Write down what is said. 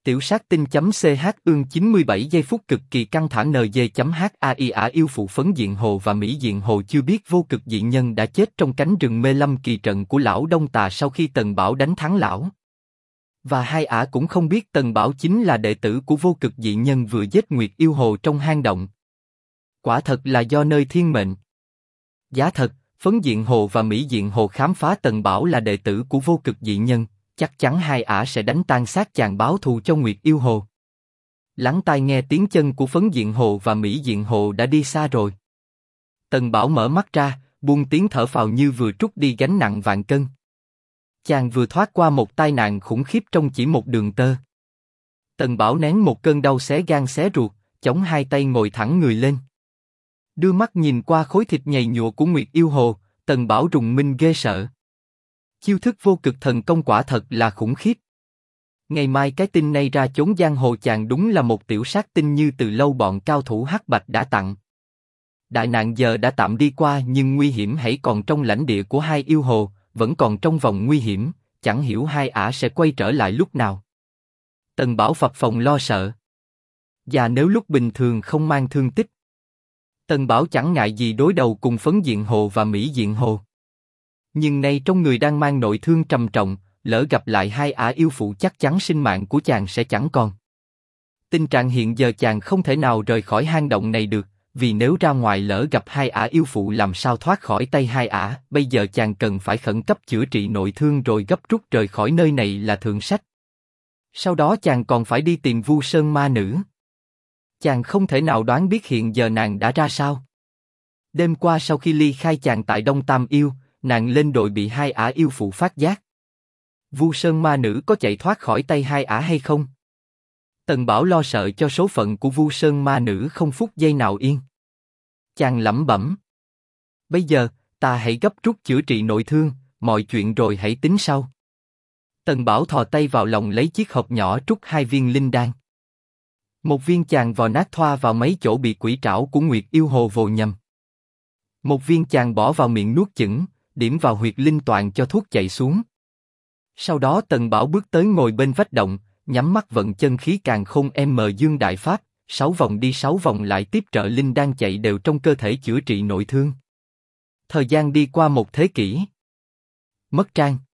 Tiểu sát tinh.ch ương 97 giây phút cực kỳ căng thẳng NG.HAI ả yêu phụ phấn diện hồ và mỹ diện hồ chưa biết vô cực dị nhân đã chết trong cánh rừng mê lâm kỳ trận của lão Đông Tà sau khi Tần Bảo đánh thắng lão. Và hai ả cũng không biết Tần Bảo chính là đệ tử của vô cực dị nhân vừa giết Nguyệt yêu hồ trong hang động. Quả thật là do nơi thiên mệnh. Giá thật, phấn diện hồ và mỹ diện hồ khám phá Tần Bảo là đệ tử của vô cực dị nhân, chắc chắn hai ả sẽ đánh tan xác chàng báo thù cho Nguyệt yêu hồ. Lắng tai nghe tiếng chân của phấn diện hồ và mỹ diện hồ đã đi xa rồi. Tần Bảo mở mắt ra, buông tiếng thở phào như vừa trút đi gánh nặng vạn cân. Chàng vừa thoát qua một tai nạn khủng khiếp trong chỉ một đường tơ. Tần Bảo nén một cơn đau xé gan xé ruột, chống hai tay ngồi thẳng người lên. Đưa mắt nhìn qua khối thịt nhầy nhụa của Nguyệt yêu hồ, Tần Bảo rùng mình ghê sợ. Chiêu thức vô cực thần công quả thật là khủng khiếp. Ngày mai cái tinh này ra chốn giang hồ chàng đúng là một tiểu sát tinh như từ lâu bọn cao thủ hắc bạch đã tặng. Đại nạn giờ đã tạm đi qua nhưng nguy hiểm hãy còn trong lãnh địa của hai yêu hồ, vẫn còn trong vòng nguy hiểm, chẳng hiểu hai ả sẽ quay trở lại lúc nào. Tần Bảo phập phồng lo sợ. Và nếu lúc bình thường không mang thương tích, Tần Bảo chẳng ngại gì đối đầu cùng phấn diện hồ và mỹ diện hồ. Nhưng nay trong người đang mang nội thương trầm trọng, lỡ gặp lại hai ả yêu phụ chắc chắn sinh mạng của chàng sẽ chẳng còn. Tình trạng hiện giờ chàng không thể nào rời khỏi hang động này được, vì nếu ra ngoài lỡ gặp hai ả yêu phụ làm sao thoát khỏi tay hai ả. Bây giờ chàng cần phải khẩn cấp chữa trị nội thương rồi gấp rút rời khỏi nơi này là thượng sách. Sau đó chàng còn phải đi tìm Vu Sơn ma nữ. Chàng không thể nào đoán biết hiện giờ nàng đã ra sao. Đêm qua sau khi ly khai chàng tại Đông Tam Yêu, nàng lên đội bị hai ả yêu phụ phát giác. Vu Sơn ma nữ có chạy thoát khỏi tay hai ả hay không? Tần Bảo lo sợ cho số phận của Vu Sơn ma nữ không phút giây nào yên. Chàng lẩm bẩm. Bây giờ, ta hãy gấp rút chữa trị nội thương, mọi chuyện rồi hãy tính sau. Tần Bảo thò tay vào lòng lấy chiếc hộp nhỏ trút hai viên linh đan. Một viên chàng vò nát thoa vào mấy chỗ bị quỷ trảo của Nguyệt yêu hồ vồ nhầm. Một viên chàng bỏ vào miệng nuốt chửng, điểm vào huyệt linh toàn cho thuốc chạy xuống. Sau đó Tần Bảo bước tới ngồi bên vách động, nhắm mắt vận chân khí càn khôn dương đại pháp, 6 vòng đi 6 vòng lại tiếp trợ linh đan chạy đều trong cơ thể chữa trị nội thương. Thời gian đi qua một thế kỷ. Mất trang.